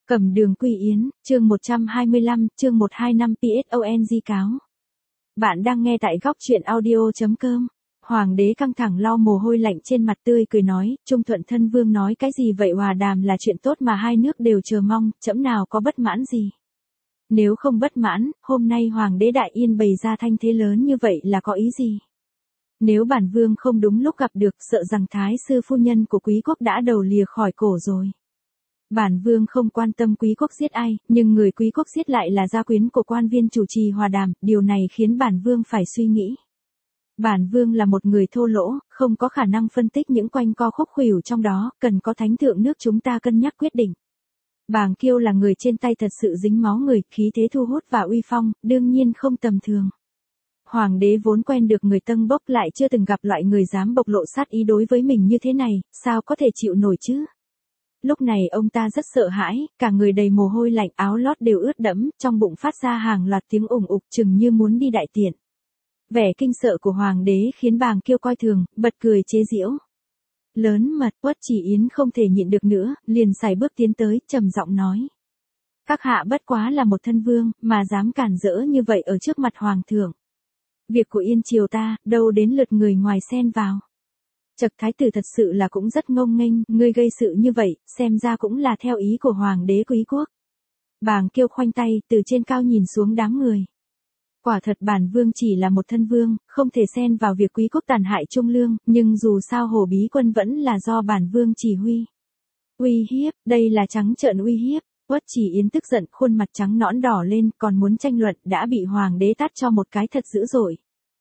Cẩm Đường Quy Yến, chương 125, chương 125 PSONG cáo. Bạn đang nghe tại góc truyện audio.com. Hoàng đế căng thẳng lau mồ hôi lạnh trên mặt tươi cười nói, Trung Thuận Thân Vương nói cái gì vậy, hòa đàm là chuyện tốt mà hai nước đều chờ mong, trẫm nào có bất mãn gì. Nếu không bất mãn, hôm nay Hoàng đế Đại Yên bày ra thanh thế lớn như vậy là có ý gì? Nếu bản vương không đúng lúc gặp được, sợ rằng thái sư phu nhân của quý quốc đã đầu lìa khỏi cổ rồi. Bản vương không quan tâm quý quốc giết ai, nhưng người quý quốc giết lại là gia quyến của quan viên chủ trì hòa đàm, điều này khiến bản vương phải suy nghĩ. Bản vương là một người thô lỗ, không có khả năng phân tích những quanh co khúc khuỷu trong đó, cần có thánh thượng nước chúng ta cân nhắc quyết định. Bàng Kiêu là người trên tay thật sự dính máu người, khí thế thu hút và uy phong, đương nhiên không tầm thường. Hoàng đế vốn quen được người tâng bốc, lại chưa từng gặp loại người dám bộc lộ sát ý đối với mình như thế này, sao có thể chịu nổi chứ? Lúc này ông ta rất sợ hãi, cả người đầy mồ hôi lạnh, áo lót đều ướt đẫm, trong bụng phát ra hàng loạt tiếng ủng ục chừng như muốn đi đại tiện. Vẻ kinh sợ của hoàng đế khiến Bàng Kiêu coi thường, bật cười chế giễu. Lớn mật, Uất Chỉ Yến không thể nhịn được nữa, liền sải bước tiến tới, trầm giọng nói. Các hạ bất quá là một thân vương, mà dám cản rỡ như vậy ở trước mặt hoàng thượng. Việc của Yên triều ta, đâu đến lượt người ngoài xen vào. Chậc thái tử thật sự là cũng rất ngông nghênh, ngươi gây sự như vậy, xem ra cũng là theo ý của hoàng đế quý quốc. Bàng Kiêu khoanh tay, từ trên cao nhìn xuống đám người. Quả thật bản vương chỉ là một thân vương, không thể xen vào việc quý quốc tàn hại trung lương, nhưng dù sao Hổ Bí quân vẫn là do bản vương chỉ huy. Uy hiếp, đây là trắng trợn uy hiếp. Uất Chỉ Yến tức giận, khuôn mặt trắng nõn đỏ lên, còn muốn tranh luận, đã bị hoàng đế tát cho một cái thật dữ dội.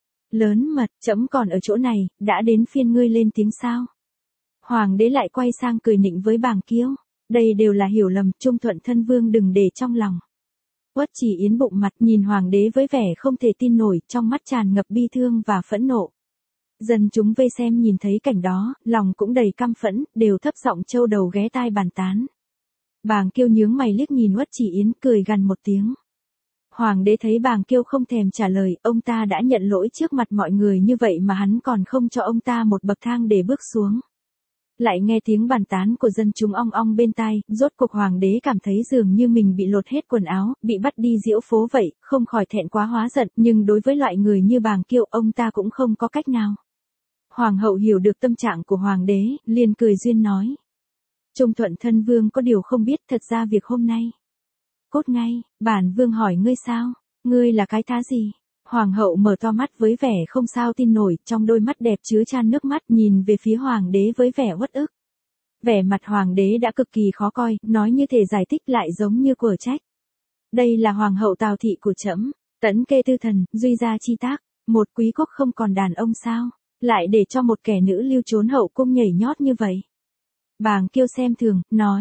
Lớn mật, trẫm còn ở chỗ này, đã đến phiên ngươi lên tiếng sao? Hoàng đế lại quay sang cười nịnh với Bàng Kiêu. Đây đều là hiểu lầm, Trung Thuận Thân Vương đừng để trong lòng. Uất Chỉ Yến bụng mặt nhìn hoàng đế với vẻ không thể tin nổi, trong mắt tràn ngập bi thương và phẫn nộ. Dân chúng vây xem nhìn thấy cảnh đó, lòng cũng đầy căm phẫn, đều thấp giọng trâu đầu ghé tai bàn tán. Bàng Kiêu nhướng mày liếc nhìn Uất Chỉ Yến, cười gằn một tiếng. Hoàng đế thấy Bàng Kiêu không thèm trả lời, ông ta đã nhận lỗi trước mặt mọi người như vậy mà hắn còn không cho ông ta một bậc thang để bước xuống. Lại nghe tiếng bàn tán của dân chúng ong ong bên tai, rốt cuộc hoàng đế cảm thấy dường như mình bị lột hết quần áo, bị bắt đi diễu phố vậy, không khỏi thẹn quá hóa giận, nhưng đối với loại người như Bàng Kiêu ông ta cũng không có cách nào. Hoàng hậu hiểu được tâm trạng của hoàng đế, liền cười duyên nói. Trung Thuận Thân Vương có điều không biết, thật ra việc hôm nay. Cốt ngay, bản vương hỏi ngươi sao, ngươi là cái thá gì? Hoàng hậu mở to mắt với vẻ không sao tin nổi, trong đôi mắt đẹp chứa chan nước mắt, nhìn về phía hoàng đế với vẻ uất ức. Vẻ mặt hoàng đế đã cực kỳ khó coi, nói như thể giải thích lại giống như quở trách. Đây là hoàng hậu Tào thị của trẫm, Tẫn Kê Tư Thần, Duy Gia Chi Tác, một quý quốc không còn đàn ông sao, lại để cho một kẻ nữ lưu trốn hậu cung nhảy nhót như vậy. Bàng Kiêu xem thường, nói.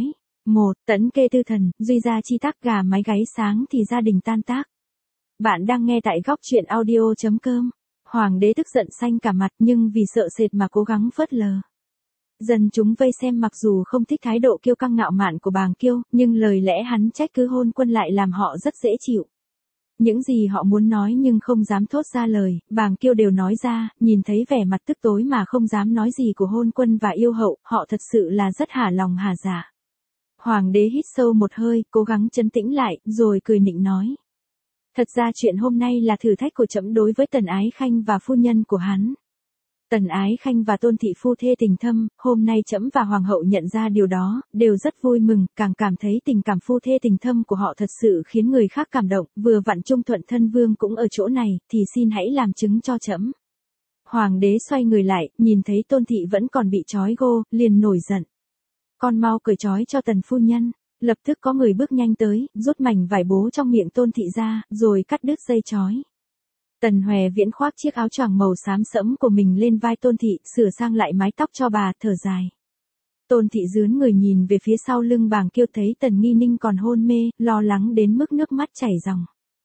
Tẫn Kê Tư Thần, Duy Gia Chi Tác, gà mái gáy sáng thì gia đình tan tác. Bạn đang nghe tại góc truyện audio.com. Hoàng đế tức giận xanh cả mặt, nhưng vì sợ sệt mà cố gắng phớt lờ. Dân chúng vây xem mặc dù không thích thái độ kiêu căng ngạo mạn của Bàng Kiêu, nhưng lời lẽ hắn trách cứ hôn quân lại làm họ rất dễ chịu. Những gì họ muốn nói nhưng không dám thốt ra lời, Bàng Kiêu đều nói ra, nhìn thấy vẻ mặt tức tối mà không dám nói gì của hôn quân và yêu hậu, họ thật sự là rất hả lòng hả dạ. Hoàng đế hít sâu một hơi, cố gắng trấn tĩnh lại, rồi cười nịnh nói. Thật ra chuyện hôm nay là thử thách của trẫm đối với Tần Ái Khanh và phu nhân của hắn. Tần Ái Khanh và Tôn thị phu thê tình thâm, hôm nay trẫm và hoàng hậu nhận ra điều đó, đều rất vui mừng, càng cảm thấy tình cảm phu thê tình thâm của họ thật sự khiến người khác cảm động, vừa vặn Trung Thuận Thân Vương cũng ở chỗ này, thì xin hãy làm chứng cho trẫm. Hoàng đế xoay người lại, nhìn thấy Tôn thị vẫn còn bị trói gô, liền nổi giận. Con mau cởi trói cho Tần phu nhân. Lập tức có người bước nhanh tới, rút mảnh vải bố trong miệng Tôn thị ra, rồi cắt đứt dây trói. Tần Hoè Viễn khoác chiếc áo choàng màu xám sẫm của mình lên vai Tôn thị, sửa sang lại mái tóc cho bà, thở dài. Tôn thị dướn người nhìn về phía sau lưng Bàng Kiêu, thấy Tần Nghi Ninh còn hôn mê, lo lắng đến mức nước mắt chảy ròng.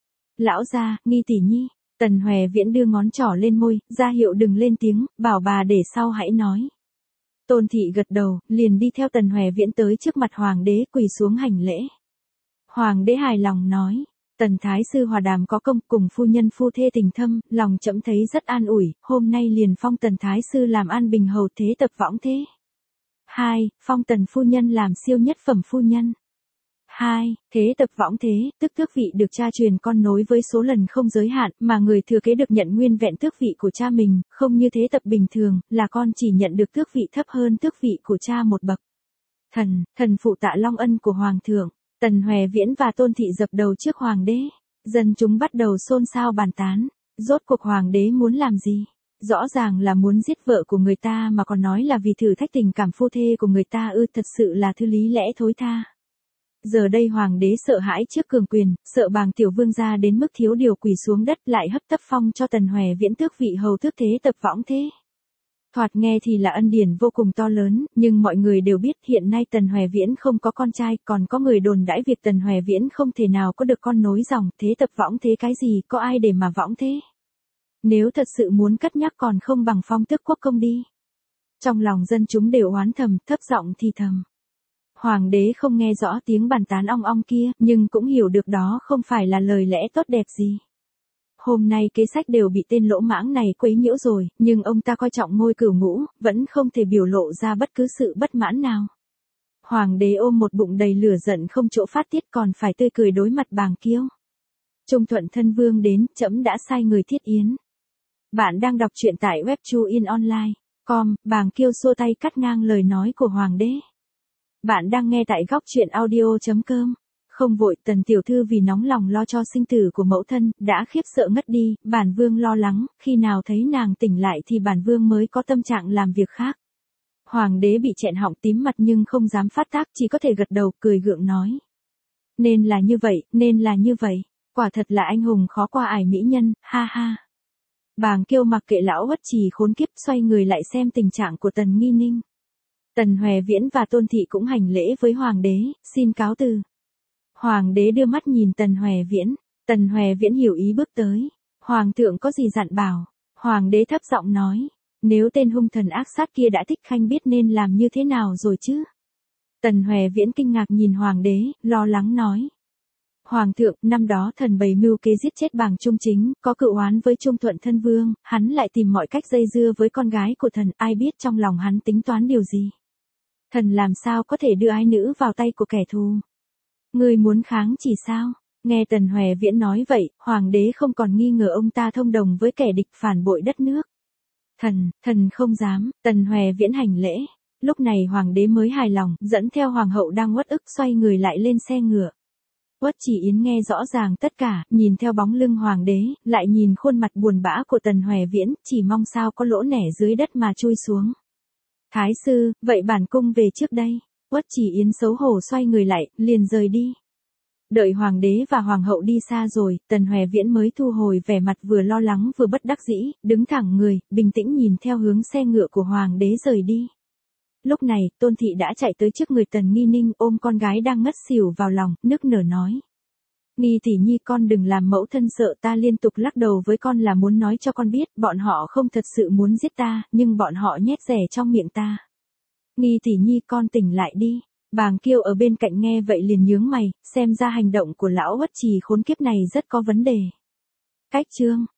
Lão gia, Nghi tỷ nhi. Tần Hoè Viễn đưa ngón trỏ lên môi, ra hiệu đừng lên tiếng, bảo bà để sau hãy nói. Tôn thị gật đầu, liền đi theo Tần Hoè Viễn tới trước mặt hoàng đế, quỳ xuống hành lễ. Hoàng đế hài lòng nói, Tần thái sư hòa đàm có công, cùng phu nhân phu thê tình thâm, lòng trẫm thấy rất an ủi, hôm nay liền phong Tần thái sư làm an bình hầu thế tập võng thế. 2. Phong Tần phu nhân làm siêu nhất phẩm phu nhân. 2. Thế tập võng thế, tức tước vị được cha truyền con nối với số lần không giới hạn, mà người thừa kế được nhận nguyên vẹn tước vị của cha mình, không như thế tập bình thường, là con chỉ nhận được tước vị thấp hơn tước vị của cha một bậc. Thần phụ tạ long ân của Hoàng thượng, Tần Hoè Viễn và Tôn Thị dập đầu trước Hoàng đế. Dân chúng bắt đầu xôn xao bàn tán, rốt cuộc Hoàng đế muốn làm gì? Rõ ràng là muốn giết vợ của người ta mà còn nói là vì thử thách tình cảm phu thê của người ta thật sự là thứ lý lẽ thối tha. Giờ đây Hoàng đế sợ hãi trước cường quyền, sợ Bàng tiểu vương gia đến mức thiếu điều quỳ xuống đất lại hấp tấp phong cho Tần Hoè Viễn tước vị hầu tước thế tập võng thế. Thoạt nghe thì là ân điển vô cùng to lớn, nhưng mọi người đều biết hiện nay Tần Hoè Viễn không có con trai, còn có người đồn đãi việc Tần Hoè Viễn không thể nào có được con nối dòng, thế tập võng thế cái gì, có ai để mà võng thế. Nếu thật sự muốn cất nhắc còn không bằng phong tước quốc công đi. Trong lòng dân chúng đều oán thầm, thấp giọng thì thầm. Hoàng đế không nghe rõ tiếng bàn tán ong ong kia, nhưng cũng hiểu được đó không phải là lời lẽ tốt đẹp gì. Hôm nay kế sách đều bị tên lỗ mãng này quấy nhiễu rồi, nhưng ông ta coi trọng ngôi cửu ngũ, vẫn không thể biểu lộ ra bất cứ sự bất mãn nào. Hoàng đế ôm một bụng đầy lửa giận không chỗ phát tiết còn phải tươi cười đối mặt Bàng Kiêu. Trung Thuận thân vương đến, trẫm đã sai người thiết yến. Bạn đang đọc truyện tại web chuinonline.com, Bàng Kiêu xua tay cắt ngang lời nói của Hoàng đế. Bạn đang nghe tại góc truyện audio.com. Không vội, Tần tiểu thư vì nóng lòng lo cho sinh tử của mẫu thân, đã khiếp sợ ngất đi, bản vương lo lắng, khi nào thấy nàng tỉnh lại thì bản vương mới có tâm trạng làm việc khác. Hoàng đế bị chẹn họng tím mặt nhưng không dám phát tác, chỉ có thể gật đầu, cười gượng nói. Nên là như vậy, quả thật là anh hùng khó qua ải mỹ nhân, ha ha. Bàng Kiêu mặc kệ lão Uất Trì khốn kiếp, xoay người lại xem tình trạng của Tần Nghi Ninh. Tần Hoè Viễn và Tôn Thị cũng hành lễ với Hoàng đế, xin cáo từ. Hoàng đế đưa mắt nhìn Tần Hoè Viễn hiểu ý bước tới. Hoàng thượng có gì dặn bảo? Hoàng đế thấp giọng nói. Nếu tên hung thần ác sát kia đã thích khanh biết nên làm như thế nào rồi chứ? Tần Hoè Viễn kinh ngạc nhìn Hoàng đế, lo lắng nói. Hoàng thượng, năm đó thần bày mưu kế giết chết Bàng Trung Chính, có cựu oán với Trung Thuận thân vương, hắn lại tìm mọi cách dây dưa với con gái của thần, ai biết trong lòng hắn tính toán điều gì? Thần làm sao có thể đưa ái nữ vào tay của kẻ thù? Ngươi muốn kháng chỉ sao? Nghe Tần Hoè Viễn nói vậy, Hoàng đế không còn nghi ngờ ông ta thông đồng với kẻ địch phản bội đất nước. Thần không dám, Tần Hoè Viễn hành lễ. Lúc này Hoàng đế mới hài lòng, dẫn theo Hoàng hậu đang uất ức xoay người lại lên xe ngựa. Uất Chỉ Yến nghe rõ ràng tất cả, nhìn theo bóng lưng Hoàng đế, lại nhìn khuôn mặt buồn bã của Tần Hoè Viễn, chỉ mong sao có lỗ nẻ dưới đất mà chui xuống. Thái sư, vậy bản cung về trước đây. Uất Chỉ Yến xấu hổ xoay người lại, liền rời đi. Đợi Hoàng đế và Hoàng hậu đi xa rồi, Tần Hoè Viễn mới thu hồi vẻ mặt vừa lo lắng vừa bất đắc dĩ, đứng thẳng người, bình tĩnh nhìn theo hướng xe ngựa của Hoàng đế rời đi. Lúc này, Tôn Thị đã chạy tới trước người Tần Nghi Ninh ôm con gái đang ngất xỉu vào lòng, nức nở nói. Nghi tỷ nhi con đừng làm mẫu thân sợ, ta liên tục lắc đầu với con là muốn nói cho con biết, bọn họ không thật sự muốn giết ta, nhưng bọn họ nhét rẻ trong miệng ta. Nghi tỷ nhi con tỉnh lại đi. Bàng Kiêu ở bên cạnh nghe vậy liền nhướng mày, xem ra hành động của lão Uất Trì khốn kiếp này rất có vấn đề. Cách chương